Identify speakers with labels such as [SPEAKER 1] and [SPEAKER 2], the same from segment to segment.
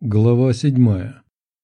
[SPEAKER 1] Глава 7.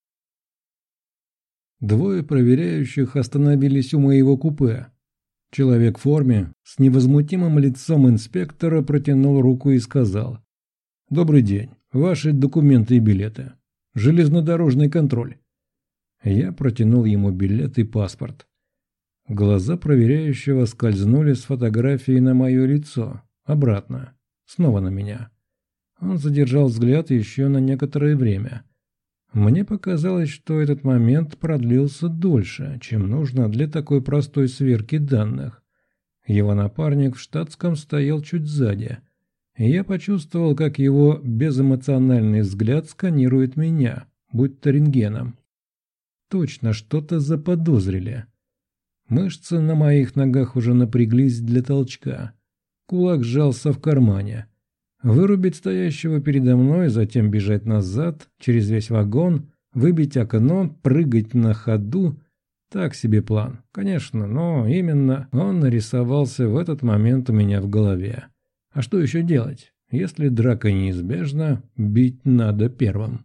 [SPEAKER 1] Двое проверяющих остановились у моего купе. Человек в форме с невозмутимым лицом инспектора протянул руку и сказал: «Добрый день. Ваши документы и билеты. Железнодорожный контроль». Я протянул ему билет и паспорт. Глаза проверяющего скользнули с фотографии на мое лицо, обратно, снова на меня. Он задержал взгляд еще на некоторое время. Мне показалось, что этот момент продлился дольше, чем нужно для такой простой сверки данных. Его напарник в штатском стоял чуть сзади. И я почувствовал, как его безэмоциональный взгляд сканирует меня, будто рентгеном. Точно что-то заподозрили. Мышцы на моих ногах уже напряглись для толчка. Кулак сжался в кармане. Вырубить стоящего передо мной, затем бежать назад, через весь вагон, выбить окно, прыгать на ходу – так себе план, конечно, но именно он нарисовался в этот момент у меня в голове. А что еще делать? Если драка неизбежна, бить надо первым.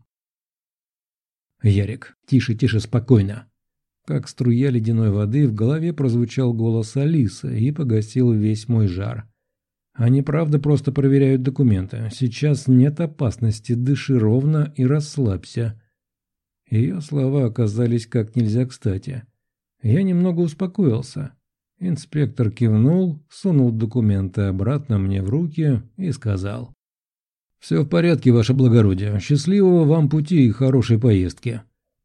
[SPEAKER 1] «Ярик, тише, тише, спокойно!» Как струя ледяной воды в голове прозвучал голос Алисы и погасил весь мой жар. Они правда просто проверяют документы. Сейчас нет опасности, дыши ровно и расслабься. Ее слова оказались как нельзя кстати. Я немного успокоился. Инспектор кивнул, сунул документы обратно мне в руки и сказал: «Все в порядке, ваше благородие. Счастливого вам пути и хорошей поездки».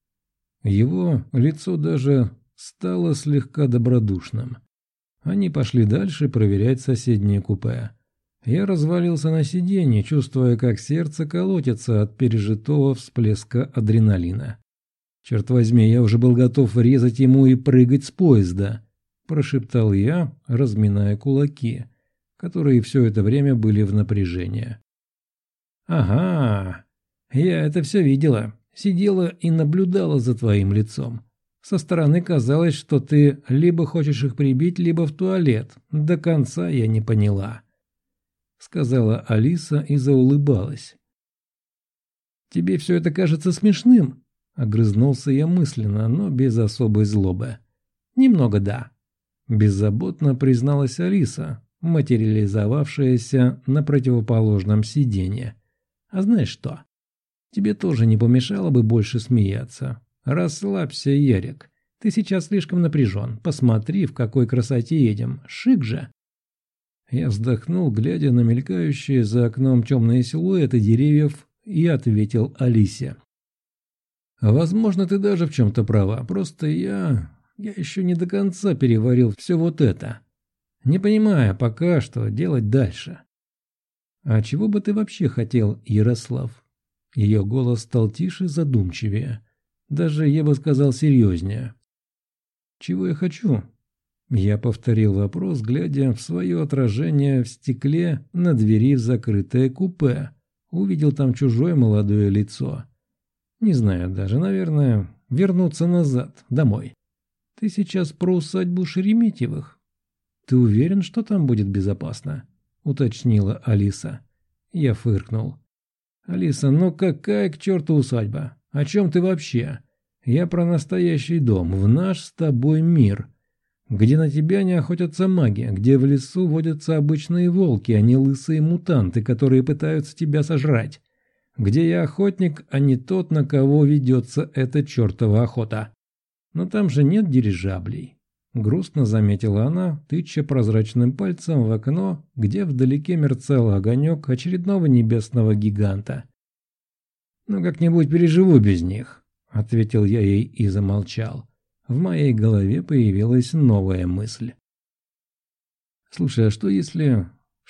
[SPEAKER 1] Его лицо даже стало слегка добродушным. Они пошли дальше проверять соседнее купе. Я развалился на сиденье, чувствуя, как сердце колотится от пережитого всплеска адреналина. «Черт возьми, я уже был готов резать ему и прыгать с поезда», – прошептал я, разминая кулаки, которые все это время были в напряжении. «Ага, я это все видела, сидела и наблюдала за твоим лицом. Со стороны казалось, что ты либо хочешь их прибить, либо в туалет. До конца я не поняла», — сказала Алиса и заулыбалась. «Тебе все это кажется смешным?» — огрызнулся я мысленно, но без особой злобы. «Немного да», — беззаботно призналась Алиса, материализовавшаяся на противоположном сиденье. «А знаешь что? Тебе тоже не помешало бы больше смеяться. Расслабься, Ярик. Ты сейчас слишком напряжен. Посмотри, в какой красоте едем. Шик же!» Я вздохнул, глядя на мелькающие за окном темные силуэты деревьев, и ответил Алисе: «Возможно, ты даже в чем-то права. Просто я еще не до конца переварил все вот это. Не понимаю пока, что делать дальше». «А чего бы ты вообще хотел, Ярослав?» Ее голос стал тише, задумчивее. Даже, я бы сказал, серьезнее. «Чего я хочу?» Я повторил вопрос, глядя в свое отражение в стекле на двери в закрытое купе. Увидел там чужое молодое лицо. Не знаю даже, наверное, вернуться назад, домой. «Ты сейчас про усадьбу Шереметьевых?» «Ты уверен, что там будет безопасно?» — уточнила Алиса. Я фыркнул. «Алиса, ну какая к черту усадьба? О чем ты вообще? Я про настоящий дом, в наш с тобой мир, где на тебя не охотятся маги, где в лесу водятся обычные волки, а не лысые мутанты, которые пытаются тебя сожрать, где я охотник, а не тот, на кого ведется эта чертова охота. Но там же нет дирижаблей», — грустно заметила она, тыча прозрачным пальцем в окно, где вдалеке мерцал огонек очередного небесного гиганта. «Ну, как-нибудь переживу без них», — ответил я ей и замолчал. В моей голове появилась новая мысль. «Слушай, а что если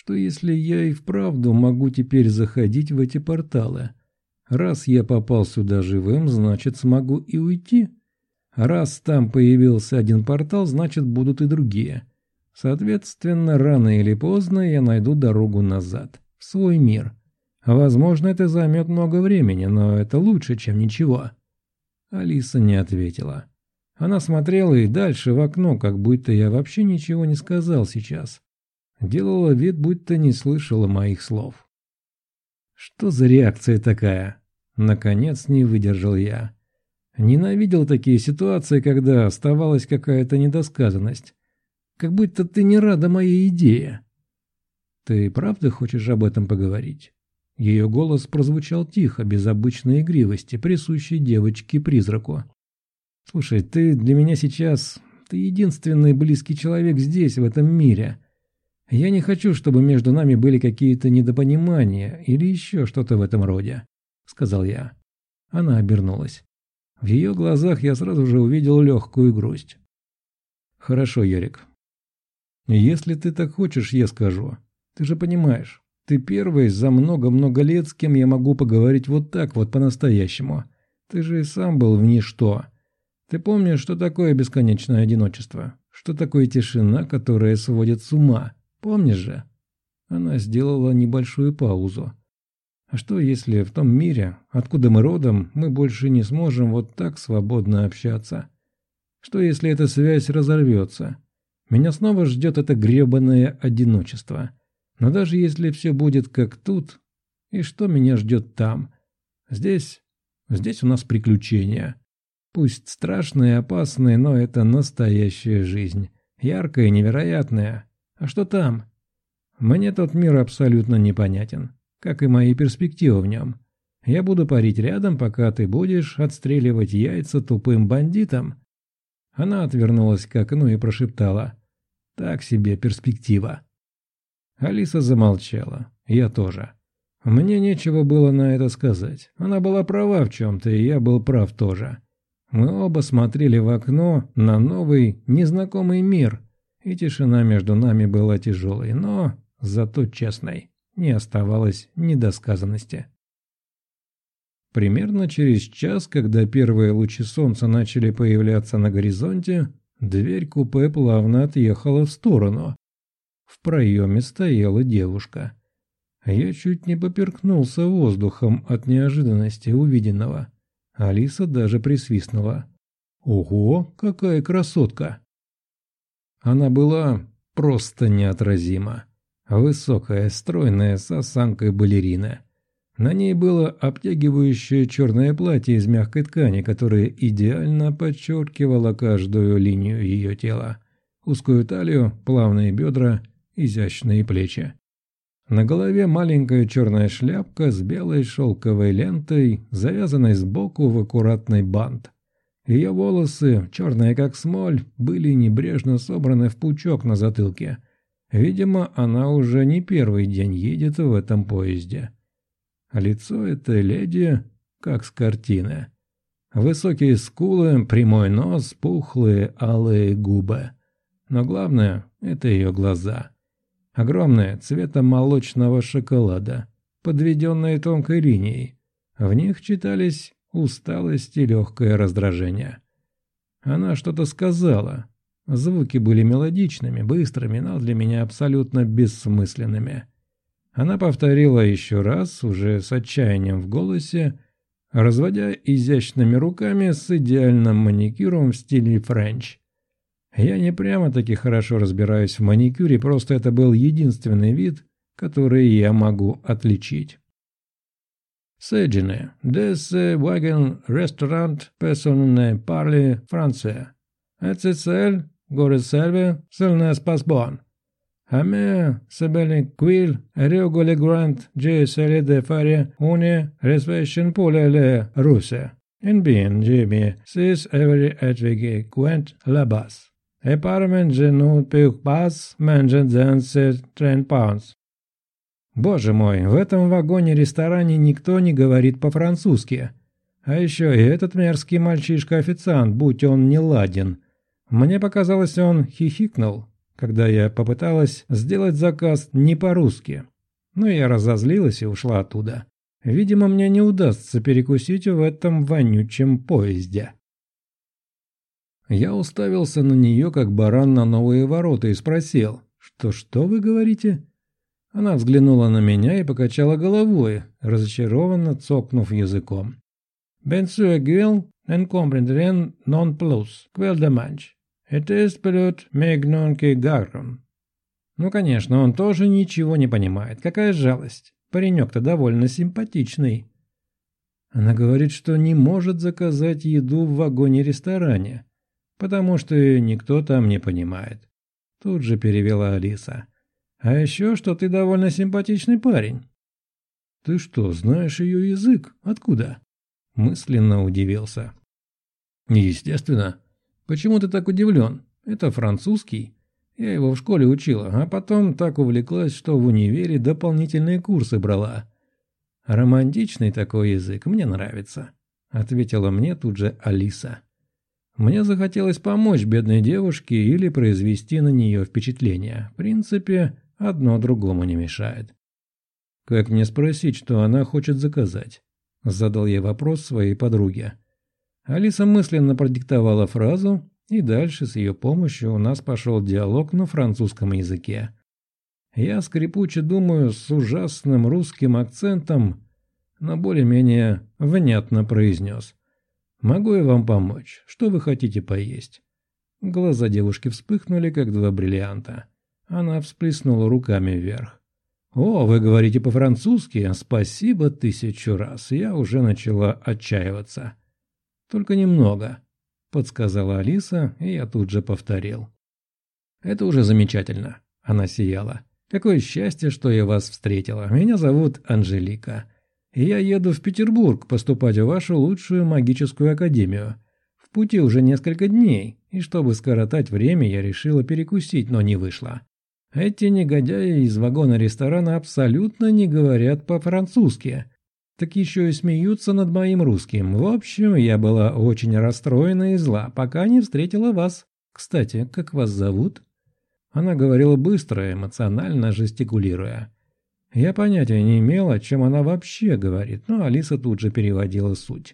[SPEAKER 1] я и вправду могу теперь заходить в эти порталы? Раз я попал сюда живым, значит, смогу и уйти. Раз там появился один портал, значит, будут и другие. Соответственно, рано или поздно я найду дорогу назад, в свой мир. Возможно, это займет много времени, но это лучше, чем ничего». Алиса не ответила. Она смотрела и дальше в окно, как будто я вообще ничего не сказал сейчас. Делала вид, будто не слышала моих слов. «Что за реакция такая?» Наконец не выдержал я. Ненавидел такие ситуации, когда оставалась какая-то недосказанность. Как будто ты не рада моей идее. Ты правда хочешь об этом поговорить? Ее голос прозвучал тихо, без обычной игривости, присущей девочке-призраку. «Слушай, ты для меня сейчас... Ты единственный близкий человек здесь, в этом мире. Я не хочу, чтобы между нами были какие-то недопонимания или еще что-то в этом роде», — сказал я. Она обернулась. В ее глазах я сразу же увидел легкую грусть. «Хорошо, Ярик. Если ты так хочешь, я скажу. Ты же понимаешь, ты первый за много-много лет, с кем я могу поговорить вот так вот по-настоящему. Ты же и сам был в ничто. Ты помнишь, что такое бесконечное одиночество? Что такое тишина, которая сводит с ума? Помнишь же?» Она сделала небольшую паузу. «А что, если в том мире, откуда мы родом, мы больше не сможем вот так свободно общаться? Что, если эта связь разорвется? Меня снова ждет это гребаное одиночество. Но даже если все будет как тут, и что меня ждет там? Здесь у нас приключения. Пусть страшные и опасные, но это настоящая жизнь. Яркая и невероятная. А что там? Мне тот мир абсолютно непонятен, как и мои перспективы в нем. Я буду парить рядом, пока ты будешь отстреливать яйца тупым бандитам». Она отвернулась к окну и прошептала: «Так себе перспектива». Алиса замолчала. Я тоже. Мне нечего было на это сказать. Она была права в чем-то, и я был прав тоже. Мы оба смотрели в окно на новый, незнакомый мир, и тишина между нами была тяжелой, но зато честной. Не оставалось недосказанности. Примерно через час, когда первые лучи солнца начали появляться на горизонте, дверь купе плавно отъехала в сторону. В проеме стояла девушка. Я чуть не поперхнулся воздухом от неожиданности увиденного. Алиса даже присвистнула. «Ого, какая красотка!» Она была просто неотразима. Высокая, стройная, с осанкой балерины. На ней было обтягивающее черное платье из мягкой ткани, которое идеально подчеркивало каждую линию ее тела. Узкую талию, плавные бедра, изящные плечи. На голове маленькая черная шляпка с белой шелковой лентой, завязанной сбоку в аккуратный бант. Ее волосы, черные как смоль, были небрежно собраны в пучок на затылке. Видимо, она уже не первый день едет в этом поезде. Лицо этой леди как с картины. Высокие скулы, прямой нос, пухлые алые губы. Но главное – это ее глаза. Огромные, цвета молочного шоколада, подведенные тонкой линией. В них читались усталость и легкое раздражение. Она что-то сказала. Звуки были мелодичными, быстрыми, но для меня абсолютно бессмысленными. Она повторила еще раз, уже с отчаянием в голосе, разводя изящными руками с идеальным маникюром в стиле френч. Я не прямо-таки хорошо разбираюсь в маникюре, просто это был единственный вид, который я могу отличить. «Седжине, des wagen restaurant person ne parle français. Это цель, город серве, сильная спасбон. Аме себелен квил, регуле грант, же селе де фаре, уне, респешен поле ле русе. Инбин, джеми, сис эвери этвиги, квент лабас. Эпармен жену пюк пас, менджен дзенсе трен паунс». Боже мой, в этом вагоне-ресторане никто не говорит по-французски. А еще и этот мерзкий мальчишка-официант, будь он не ладен. Мне показалось, он хихикнул, когда я попыталась сделать заказ не по-русски. Но я разозлилась и ушла оттуда. Видимо, мне не удастся перекусить в этом вонючем поезде. Я уставился на нее, как баран на новые ворота, и спросил: «Что вы говорите?» Она взглянула на меня и покачала головой, разочарованно цокнув языком. «Ben sueguel en comprendren non plus, quel dommage. Это est pelut megnon que garron». Ну, конечно, он тоже ничего не понимает. Какая жалость. Паренек-то довольно симпатичный. Она говорит, что не может заказать еду в вагоне-ресторане, потому что ее никто там не понимает. Тут же перевела Алиса. А еще, что ты довольно симпатичный парень. Ты что, знаешь ее язык? Откуда? Мысленно удивился. Естественно. Почему ты так удивлен? Это французский. Я его в школе учила, а потом так увлеклась, что в универе дополнительные курсы брала. Романтичный такой язык, мне нравится, ответила мне тут же Алиса. Мне захотелось помочь бедной девушке или произвести на нее впечатление. В принципе, одно другому не мешает. «Как мне спросить, что она хочет заказать?» Задал я вопрос своей подруге. Алиса мысленно продиктовала фразу, и дальше с ее помощью у нас пошел диалог на французском языке. Я скрипуче думаю с ужасным русским акцентом, но более-менее внятно произнес. «Могу я вам помочь? Что вы хотите поесть?» Глаза девушки вспыхнули, как два бриллианта. Она всплеснула руками вверх. «О, вы говорите по-французски? Спасибо 1000 раз. Я уже начала отчаиваться». «Только немного», — подсказала Алиса, и я тут же повторил. «Это уже замечательно», — она сияла. «Какое счастье, что я вас встретила. Меня зовут Анжелика. И я еду в Петербург поступать в вашу лучшую магическую академию. В пути уже несколько дней, и чтобы скоротать время, я решила перекусить, но не вышло. Эти негодяи из вагона-ресторана абсолютно не говорят по-французски. Так еще и смеются над моим русским. В общем, я была очень расстроена и зла, пока не встретила вас. Кстати, как вас зовут?» Она говорила быстро, эмоционально жестикулируя. Я понятия не имела, о чем она вообще говорит, но Алиса тут же переводила суть.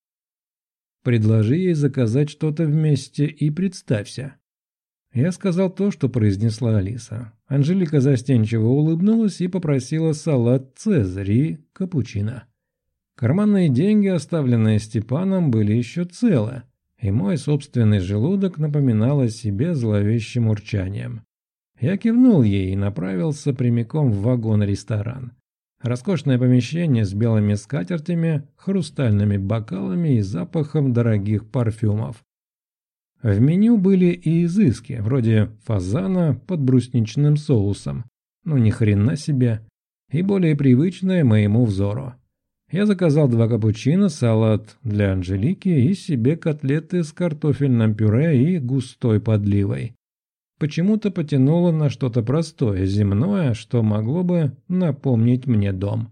[SPEAKER 1] «Предложи ей заказать что-то вместе и представься». Я сказал то, что произнесла Алиса. Анжелика застенчиво улыбнулась и попросила салат «Цезарь» и капучино. Карманные деньги, оставленные Степаном, были еще целы, и мой собственный желудок напоминал о себе зловещим урчанием. Я кивнул ей и направился прямиком в вагон-ресторан. Роскошное помещение с белыми скатертями, хрустальными бокалами и запахом дорогих парфюмов. В меню были и изыски, вроде фазана под брусничным соусом. Ну ни хрена себе. И более привычное моему взору. Я заказал 2 капучино, салат для Анжелики и себе котлеты с картофельным пюре и густой подливой. Почему-то потянуло на что-то простое, земное, что могло бы напомнить мне дом.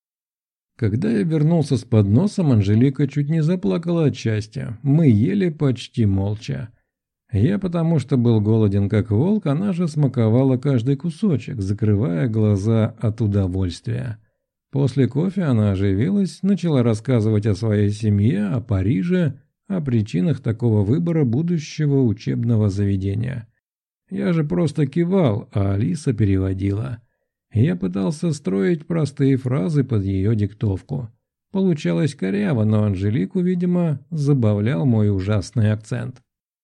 [SPEAKER 1] Когда я вернулся с подносом, Анжелика чуть не заплакала от счастья. Мы ели почти молча. Я потому что был голоден как волк, она же смаковала каждый кусочек, закрывая глаза от удовольствия. После кофе она оживилась, начала рассказывать о своей семье, о Париже, о причинах такого выбора будущего учебного заведения. Я же просто кивал, а Алиса переводила. Я пытался строить простые фразы под ее диктовку. Получалось коряво, но Анжелику, видимо, забавлял мой ужасный акцент.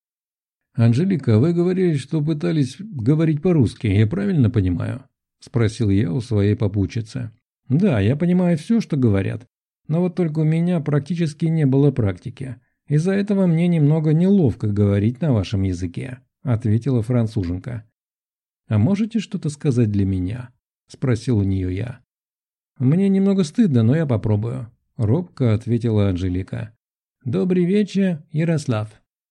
[SPEAKER 1] «Анжелика, вы говорили, что пытались говорить по-русски, я правильно понимаю?» – спросил я у своей попутчицы. «Да, я понимаю все, что говорят, но вот только у меня практически не было практики. Из-за этого мне немного неловко говорить на вашем языке», – ответила француженка. «А можете что-то сказать для меня?» – спросил у нее я. «Мне немного стыдно, но я попробую», – робко ответила Анжелика. «Добрый вечер, Ярослав».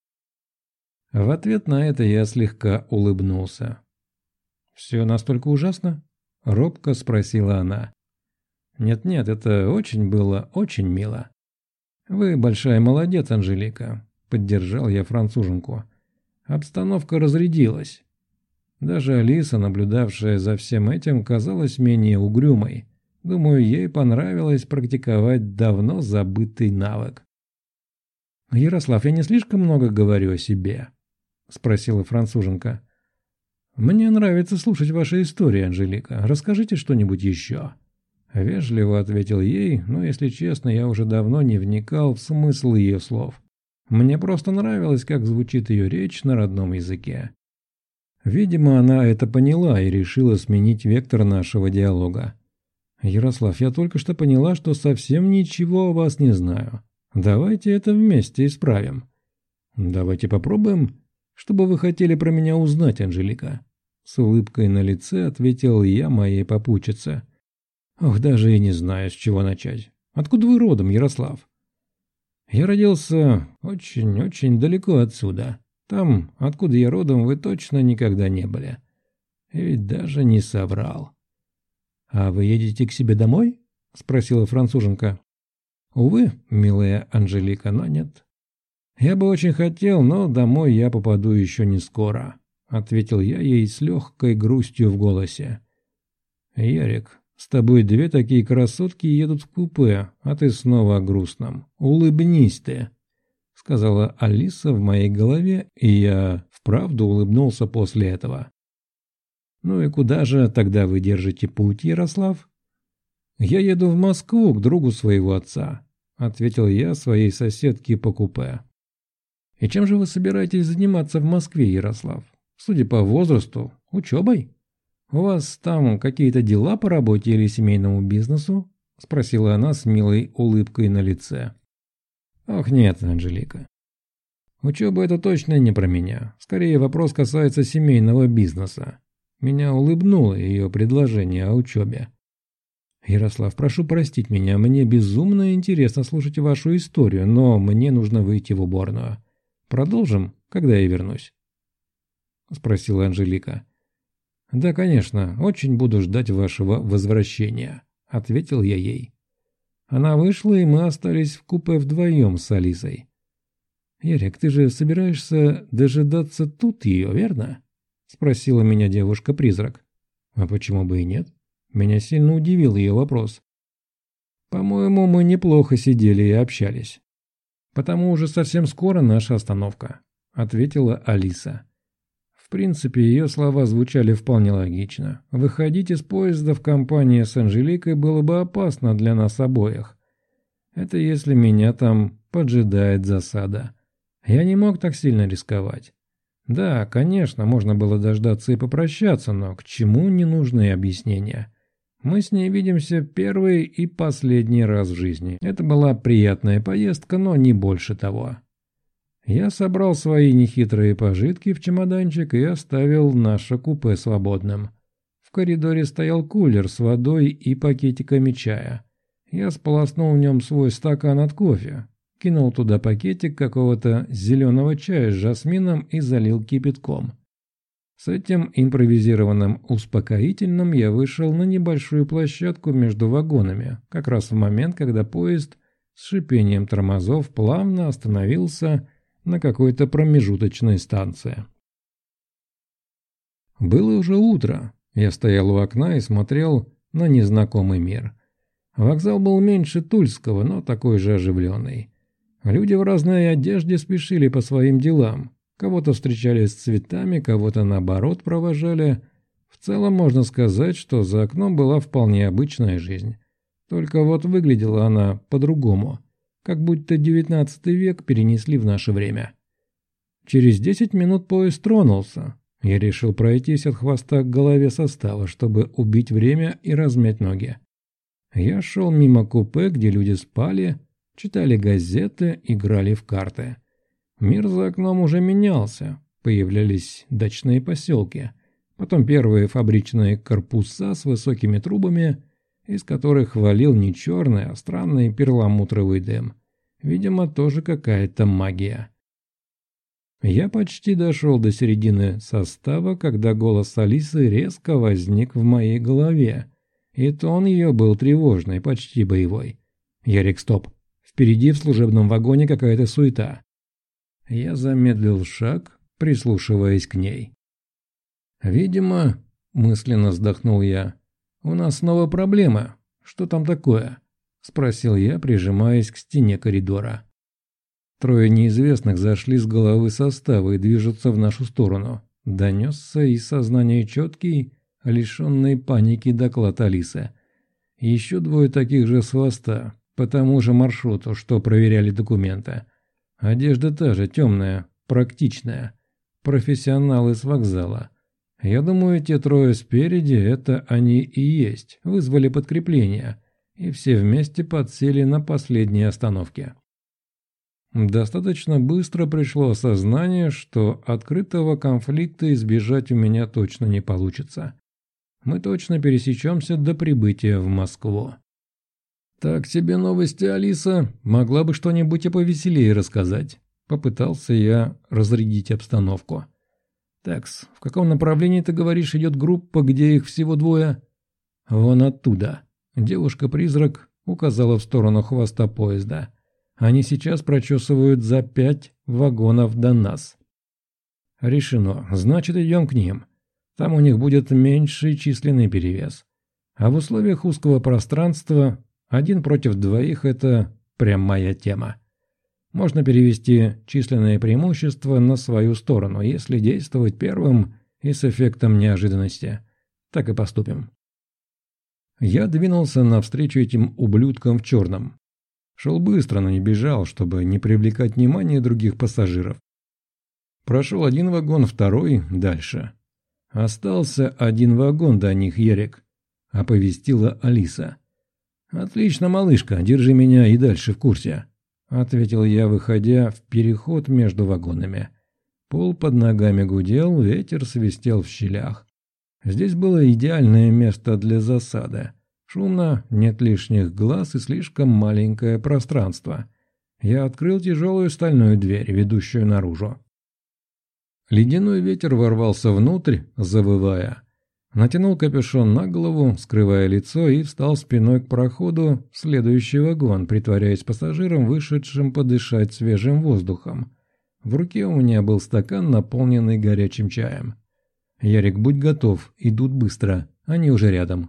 [SPEAKER 1] В ответ на это я слегка улыбнулся. «Все настолько ужасно?» – робко спросила она. «Нет-нет, это было очень мило». «Вы большая молодец, Анжелика», – поддержал я француженку. Обстановка разрядилась. Даже Алиса, наблюдавшая за всем этим, казалась менее угрюмой. Думаю, ей понравилось практиковать давно забытый навык. «Ярослав, я не слишком много говорю о себе?» – спросила француженка. «Мне нравится слушать ваши истории, Анжелика. Расскажите что-нибудь еще». Вежливо ответил ей, но, если честно, я уже давно не вникал в смысл ее слов. Мне просто нравилось, как звучит ее речь на родном языке. Видимо, она это поняла и решила сменить вектор нашего диалога. «Ярослав, я только что поняла, что совсем ничего о вас не знаю. Давайте это вместе исправим». «Давайте попробуем. Что бы вы хотели про меня узнать, Анжелика?» С улыбкой на лице ответил я моей попутчице. «Ох, даже и не знаю, с чего начать. Откуда вы родом, Ярослав?» «Я родился очень-очень далеко отсюда. Там, откуда я родом, вы точно никогда не были. И ведь даже не соврал». «А вы едете к себе домой?» – спросила француженка. «Увы, милая Анжелика, но нет. Я бы очень хотел, но домой я попаду еще не скоро», – ответил я ей с легкой грустью в голосе. «Ярик, с тобой две такие красотки едут в купе, а ты снова о грустном. Улыбнись ты», – сказала Алиса в моей голове, и я вправду улыбнулся после этого. «Ну и куда же тогда вы держите путь, Ярослав?» «Я еду в Москву к другу своего отца», — ответил я своей соседке по купе. «И чем же вы собираетесь заниматься в Москве, Ярослав? Судя по возрасту, учебой? У вас там какие-то дела по работе или семейному бизнесу?» — спросила она с милой улыбкой на лице. «Ох нет, Анжелика. Учеба — это точно не про меня. Скорее, вопрос касается семейного бизнеса». Меня улыбнуло ее предложение о учебе. «Ярослав, прошу простить меня, мне безумно интересно слушать вашу историю, но мне нужно выйти в уборную. Продолжим, когда я вернусь?» – спросила Анжелика. «Да, конечно, очень буду ждать вашего возвращения», – ответил я ей. Она вышла, и мы остались в купе вдвоем с Алисой. «Ярик, ты же собираешься дожидаться тут ее, верно?» – спросила меня девушка-призрак. «А почему бы и нет?» Меня сильно удивил ее вопрос. «По-моему, мы неплохо сидели и общались. Потому уже совсем скоро наша остановка», – ответила Алиса. В принципе, ее слова звучали вполне логично. Выходить из поезда в компании с Анжеликой было бы опасно для нас обоих. Это если меня там поджидает засада. Я не мог так сильно рисковать. Да, конечно, можно было дождаться и попрощаться, но к чему ненужные объяснения? Мы с ней видимся первый и последний раз в жизни. Это была приятная поездка, но не больше того. Я собрал свои нехитрые пожитки в чемоданчик и оставил наше купе свободным. В коридоре стоял кулер с водой и пакетиками чая. Я сполоснул в нем свой стакан от кофе, кинул туда пакетик какого-то зеленого чая с жасмином и залил кипятком. С этим импровизированным успокоительным я вышел на небольшую площадку между вагонами, как раз в момент, когда поезд с шипением тормозов плавно остановился на какой-то промежуточной станции. Было уже утро. Я стоял у окна и смотрел на незнакомый мир. Вокзал был меньше Тульского, но такой же оживленный. Люди в разной одежде спешили по своим делам. Кого-то встречали с цветами, кого-то наоборот провожали. В целом можно сказать, что за окном была вполне обычная жизнь. Только вот выглядела она по-другому, как будто 19 век перенесли в наше время. Через 10 минут поезд тронулся. Я решил пройтись от хвоста к голове состава, чтобы убить время и размять ноги. Я шел мимо купе, где люди спали, читали газеты, играли в карты. Мир за окном уже менялся, появлялись дачные поселки, потом первые фабричные корпуса с высокими трубами, из которых валил не черный, а странный перламутровый дым. Видимо, тоже какая-то магия. Я почти дошел до середины состава, когда голос Алисы резко возник в моей голове, и тон ее был тревожный, почти боевой. «Ярик, стоп! Впереди в служебном вагоне какая-то суета». Я замедлил шаг, прислушиваясь к ней. «Видимо, — мысленно вздохнул я, — у нас снова проблема. Что там такое?» — спросил я, прижимаясь к стене коридора. Трое неизвестных зашли с головы состава и движутся в нашу сторону. Донесся из сознания четкий, лишенный паники доклад Алисы. Еще двое таких же с хвоста, по тому же маршруту, что проверяли документы. Одежда та же, темная, практичная. Профессионалы с вокзала. Я думаю, те трое спереди – это они и есть, вызвали подкрепление, и все вместе подсели на последней остановке. Достаточно быстро пришло осознание, что открытого конфликта избежать у меня точно не получится. Мы точно пересечемся до прибытия в Москву. «Так себе новости, Алиса. Могла бы что-нибудь и повеселее рассказать». Попытался я разрядить обстановку. «Такс, в каком направлении, ты говоришь, идет группа, где их всего двое?» «Вон оттуда». Девушка-призрак указала в сторону хвоста поезда. «Они сейчас прочесывают за 5 вагонов до нас». «Решено. Значит, идем к ним. Там у них будет меньший численный перевес. А в условиях узкого пространства 1 против 2 – это прям моя тема. Можно перевести численное преимущество на свою сторону, если действовать первым и с эффектом неожиданности. Так и поступим». Я двинулся навстречу этим ублюдкам в черном. Шел быстро, но не бежал, чтобы не привлекать внимание других пассажиров. Прошел 1 вагон, 2 дальше. «Остался 1 вагон до них, Ярик», — оповестила Алиса. «Отлично, малышка, держи меня и дальше в курсе», — ответил я, выходя в переход между вагонами. Пол под ногами гудел, ветер свистел в щелях. Здесь было идеальное место для засады. Шумно, нет лишних глаз и слишком маленькое пространство. Я открыл тяжелую стальную дверь, ведущую наружу. Ледяной ветер ворвался внутрь, завывая. Натянул капюшон на голову, скрывая лицо, и встал спиной к проходу в следующий вагон, притворяясь пассажиром, вышедшим подышать свежим воздухом. В руке у меня был стакан, наполненный горячим чаем. «Ярик, будь готов, идут быстро, они уже рядом».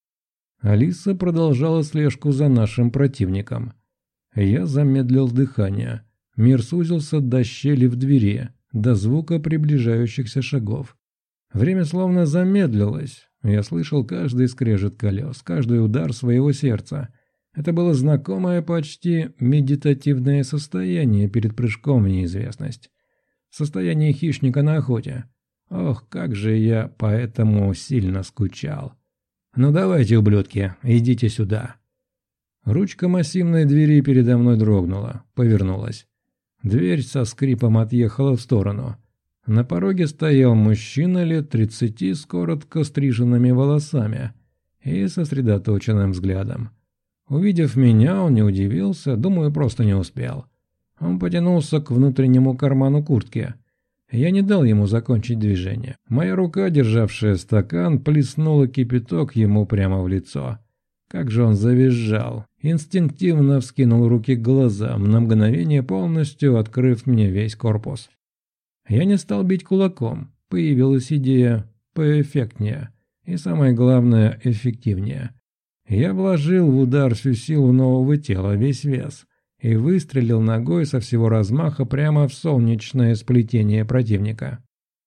[SPEAKER 1] Алиса продолжала слежку за нашим противником. Я замедлил дыхание. Мир сузился до щели в двери, до звука приближающихся шагов. Время словно замедлилось. Я слышал каждый скрежет колес, каждый удар своего сердца. Это было знакомое почти медитативное состояние перед прыжком в неизвестность. Состояние хищника на охоте. Ох, как же я по этому сильно скучал. «Ну давайте, ублюдки, идите сюда». Ручка массивной двери передо мной дрогнула, повернулась. Дверь со скрипом отъехала в сторону. На пороге стоял мужчина лет 30 с коротко стриженными волосами и сосредоточенным взглядом. Увидев меня, он не удивился, думаю, просто не успел. Он потянулся к внутреннему карману куртки. Я не дал ему закончить движение. Моя рука, державшая стакан, плеснула кипяток ему прямо в лицо. Как же он завизжал. Инстинктивно вскинул руки к глазам, на мгновение полностью открыв мне весь корпус. Я не стал бить кулаком. Появилась идея поэффектнее. И самое главное, эффективнее. Я вложил в удар всю силу нового тела, весь вес. И выстрелил ногой со всего размаха прямо в солнечное сплетение противника.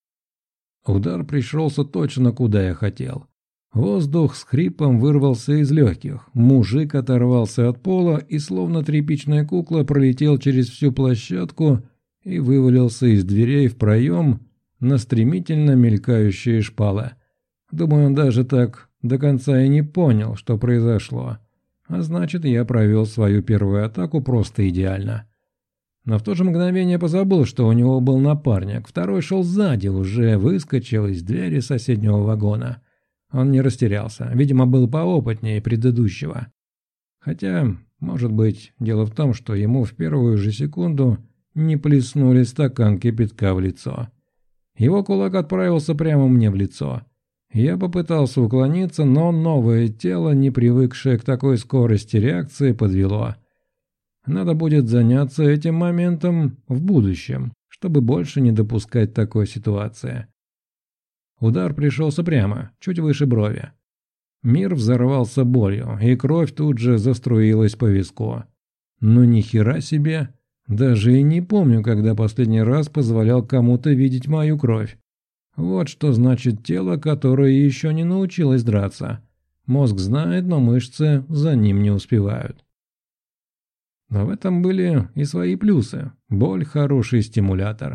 [SPEAKER 1] Удар пришелся точно куда я хотел. Воздух с хрипом вырвался из легких, мужик оторвался от пола и словно тряпичная кукла пролетел через всю площадку и вывалился из дверей в проем на стремительно мелькающие шпалы. Думаю, он даже так до конца и не понял, что произошло. А значит, я провел свою первую атаку просто идеально. Но в то же мгновение позабыл, что у него был напарник. Второй шел сзади, уже выскочил из двери соседнего вагона. Он не растерялся, видимо, был поопытнее предыдущего. Хотя, может быть, дело в том, что ему в первую же секунду не плеснули стакан кипятка в лицо. Его кулак отправился прямо мне в лицо. Я попытался уклониться, но новое тело, не привыкшее к такой скорости реакции, подвело. Надо будет заняться этим моментом в будущем, чтобы больше не допускать такой ситуации. Удар пришелся прямо, чуть выше брови. Мир взорвался болью, и кровь тут же заструилась по виску. Ну ни хера себе! Даже и не помню, когда последний раз позволял кому-то видеть мою кровь. Вот что значит тело, которое еще не научилось драться. Мозг знает, но мышцы за ним не успевают. Но в этом были и свои плюсы. Боль – хороший стимулятор.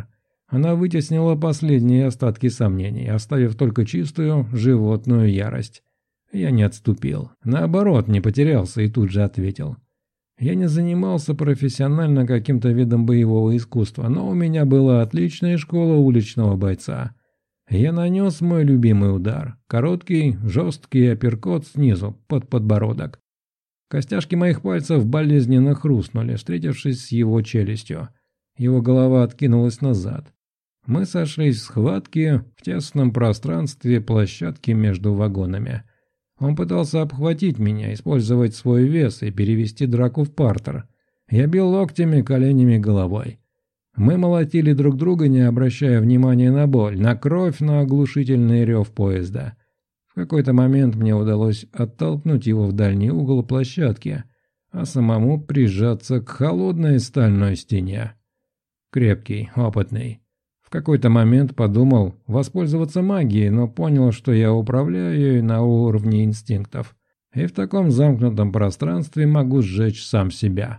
[SPEAKER 1] Она вытеснила последние остатки сомнений, оставив только чистую животную ярость. Я не отступил. Наоборот, не потерялся и тут же ответил. Я не занимался профессионально каким-то видом боевого искусства, но у меня была отличная школа уличного бойца. Я нанес мой любимый удар. Короткий, жесткий апперкот снизу, под подбородок. Костяшки моих пальцев болезненно хрустнули, встретившись с его челюстью. Его голова откинулась назад. Мы сошлись в схватке в тесном пространстве площадки между вагонами. Он пытался обхватить меня, использовать свой вес и перевести драку в партер. Я бил локтями, коленями, головой. Мы молотили друг друга, не обращая внимания на боль, на кровь, на оглушительный рев поезда. В какой-то момент мне удалось оттолкнуть его в дальний угол площадки, а самому прижаться к холодной стальной стене. Крепкий, опытный. В какой-то момент подумал воспользоваться магией, но понял, что я управляю ею на уровне инстинктов, и в таком замкнутом пространстве могу сжечь сам себя.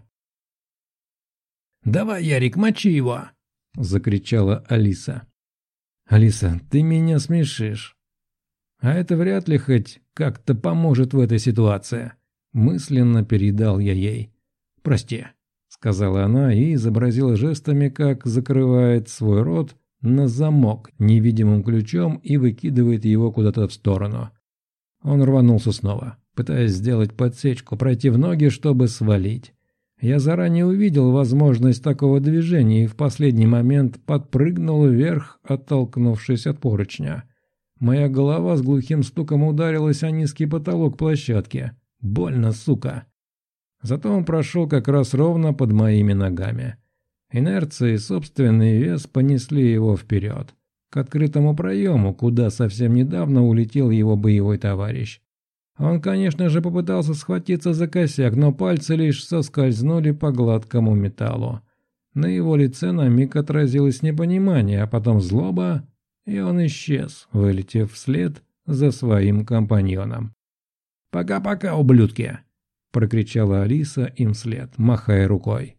[SPEAKER 2] «Давай, Ярик, мочи его!»
[SPEAKER 1] — закричала Алиса. «Алиса, ты меня смешишь. А это вряд ли хоть как-то поможет в этой ситуации». Мысленно передал я ей. «Прости», — сказала она и изобразила жестами, как закрывает свой рот на замок невидимым ключом и выкидывает его куда-то в сторону. Он рванулся снова, пытаясь сделать подсечку, пройти в ноги, чтобы свалить. Я заранее увидел возможность такого движения и в последний момент подпрыгнул вверх, оттолкнувшись от поручня. Моя голова с глухим стуком ударилась о низкий потолок площадки. Больно, сука. Зато он прошел как раз ровно под моими ногами. Инерция и собственный вес понесли его вперед, к открытому проему, куда совсем недавно улетел его боевой товарищ. Он, конечно же, попытался схватиться за косяк, но пальцы лишь соскользнули по гладкому металлу. На его лице на миг отразилось непонимание, а потом злоба, и он исчез, вылетев вслед за своим компаньоном.
[SPEAKER 2] «Пока-пока, ублюдки!»
[SPEAKER 1] – прокричала Алиса им вслед, махая рукой.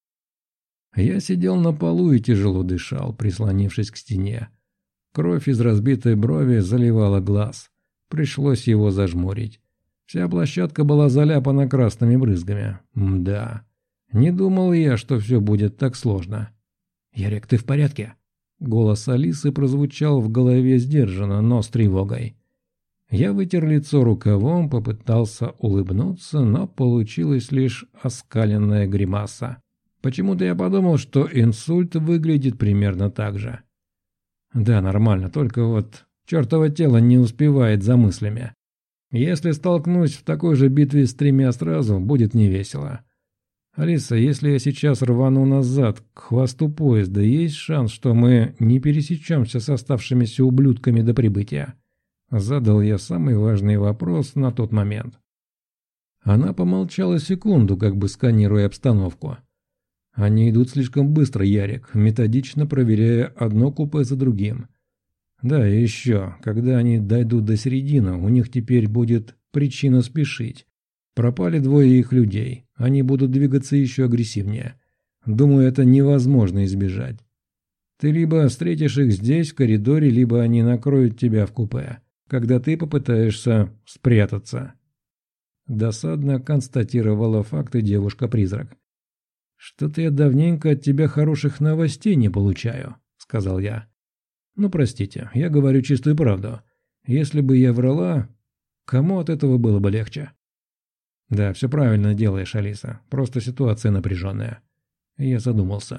[SPEAKER 1] Я сидел на полу и тяжело дышал, прислонившись к стене. Кровь из разбитой брови заливала глаз. Пришлось его зажмурить. Вся площадка была заляпана красными брызгами. Мда. Не думал я, что все будет так сложно. «Ярик, ты в порядке?» Голос Алисы прозвучал в голове сдержанно, но с тревогой. Я вытер лицо рукавом, попытался улыбнуться, но получилась лишь оскаленная гримаса. Почему-то я подумал, что инсульт выглядит примерно так же. Да, нормально, только вот чертово тело не успевает за мыслями. Если столкнусь в такой же битве с тремя сразу, будет невесело. Алиса, если я сейчас рвану назад, к хвосту поезда, есть шанс, что мы не пересечемся с оставшимися ублюдками до прибытия? Задал я самый важный вопрос на тот момент. Она помолчала секунду, как бы сканируя обстановку. Они идут слишком быстро, Ярик, методично проверяя одно купе за другим. Да, и еще, когда они дойдут до середины, у них теперь будет причина спешить. Пропали двое их людей, они будут двигаться еще агрессивнее. Думаю, это невозможно избежать. Ты либо встретишь их здесь, в коридоре, либо они накроют тебя в купе, когда ты попытаешься спрятаться. Досадно констатировала факты девушка-призрак. «Что-то я давненько от тебя хороших новостей не получаю», — сказал я. «Ну, простите, я говорю чистую правду. Если бы я врала, кому от этого было бы легче?» «Да, все правильно делаешь, Алиса. Просто ситуация напряженная». Я задумался.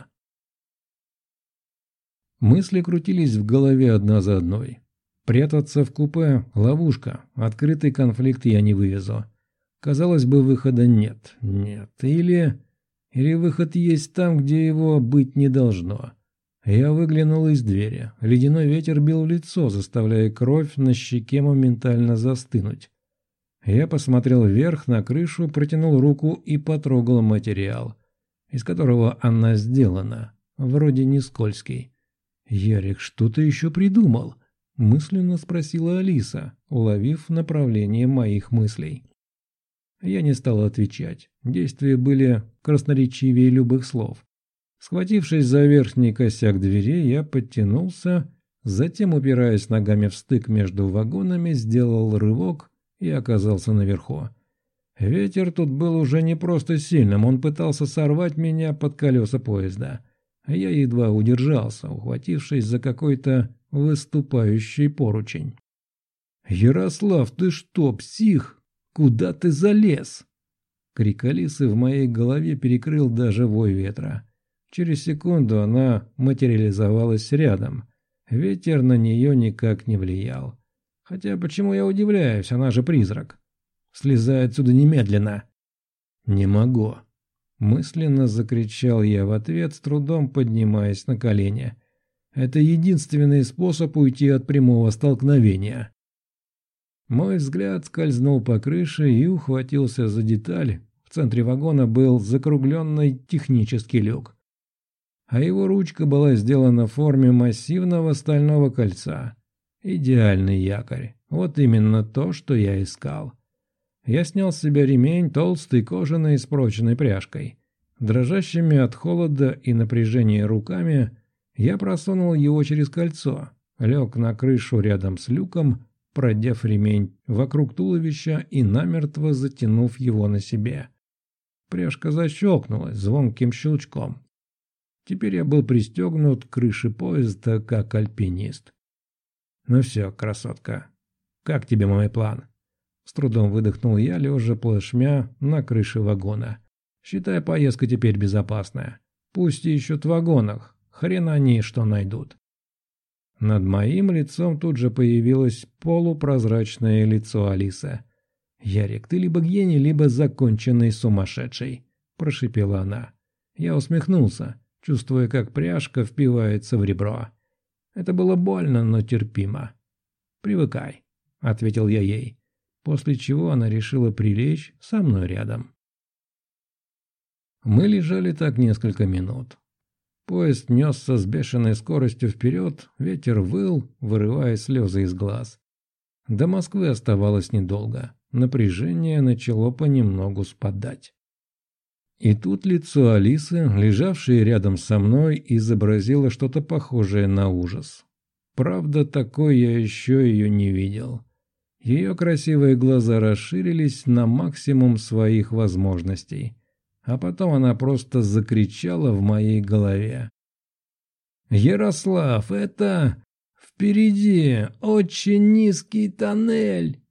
[SPEAKER 1] Мысли крутились в голове одна за одной. Прятаться в купе – ловушка. Открытый конфликт я не вывезу. Казалось бы, выхода нет. Или выход есть там, где его быть не должно. Я выглянул из двери. Ледяной ветер бил в лицо, заставляя кровь на щеке моментально застынуть. Я посмотрел вверх на крышу, протянул руку и потрогал материал, из которого она сделана. Вроде не скользкий. «Ярик, что ты еще придумал?» – мысленно спросила Алиса, уловив направление моих мыслей. Я не стал отвечать. Действия были красноречивее любых слов. Схватившись за верхний косяк двери, я подтянулся, затем, упираясь ногами в стык между вагонами, сделал рывок и оказался наверху. Ветер тут был уже не просто сильным, он пытался сорвать меня под колеса поезда. А я едва удержался, ухватившись за какой-то выступающий поручень. «Ярослав, ты что, псих? Куда ты залез?» Крик Алисы в моей голове перекрыл даже вой ветра. Через секунду она материализовалась рядом. Ветер на нее никак не влиял. Хотя почему я удивляюсь, она же призрак. «Слезай отсюда немедленно!» «Не могу!» Мысленно закричал я в ответ, с трудом поднимаясь на колени. «Это единственный способ уйти от прямого столкновения!» Мой взгляд скользнул по крыше и ухватился за деталь. В центре вагона был закругленный технический люк, а его ручка была сделана в форме массивного стального кольца. Идеальный якорь. Вот именно то, что я искал. Я снял с себя ремень, толстый, кожаный, с прочной пряжкой. Дрожащими от холода и напряжения руками я просунул его через кольцо, лег на крышу рядом с люком, продев ремень вокруг туловища и намертво затянув его на себе. Пряжка защелкнулась звонким щелчком. Теперь я был пристегнут к крыше поезда, как альпинист. «Ну все, красотка, как тебе мой план?» С трудом выдохнул я, лежа плашмя на крыше вагона. «Считай, поездка теперь безопасная. Пусть ищут в вагонах, хрен они что найдут». Над моим лицом тут же появилось полупрозрачное лицо Алисы. «Ярик, ты либо гений, либо законченный сумасшедший», – прошипела она. Я усмехнулся, чувствуя, как пряжка впивается в ребро. Это было больно, но терпимо. «Привыкай», – ответил я ей, после чего она решила прилечь со мной рядом. Мы лежали так несколько минут. Поезд несся с бешеной скоростью вперед, ветер выл, вырывая слезы из глаз. До Москвы оставалось недолго, напряжение начало понемногу спадать. И тут лицо Алисы, лежавшей рядом со мной, изобразило что-то похожее на ужас. Правда, такой я еще ее не видел. Ее красивые глаза расширились на максимум своих возможностей. А потом она просто закричала в моей голове. «Ярослав, это... впереди очень низкий тоннель!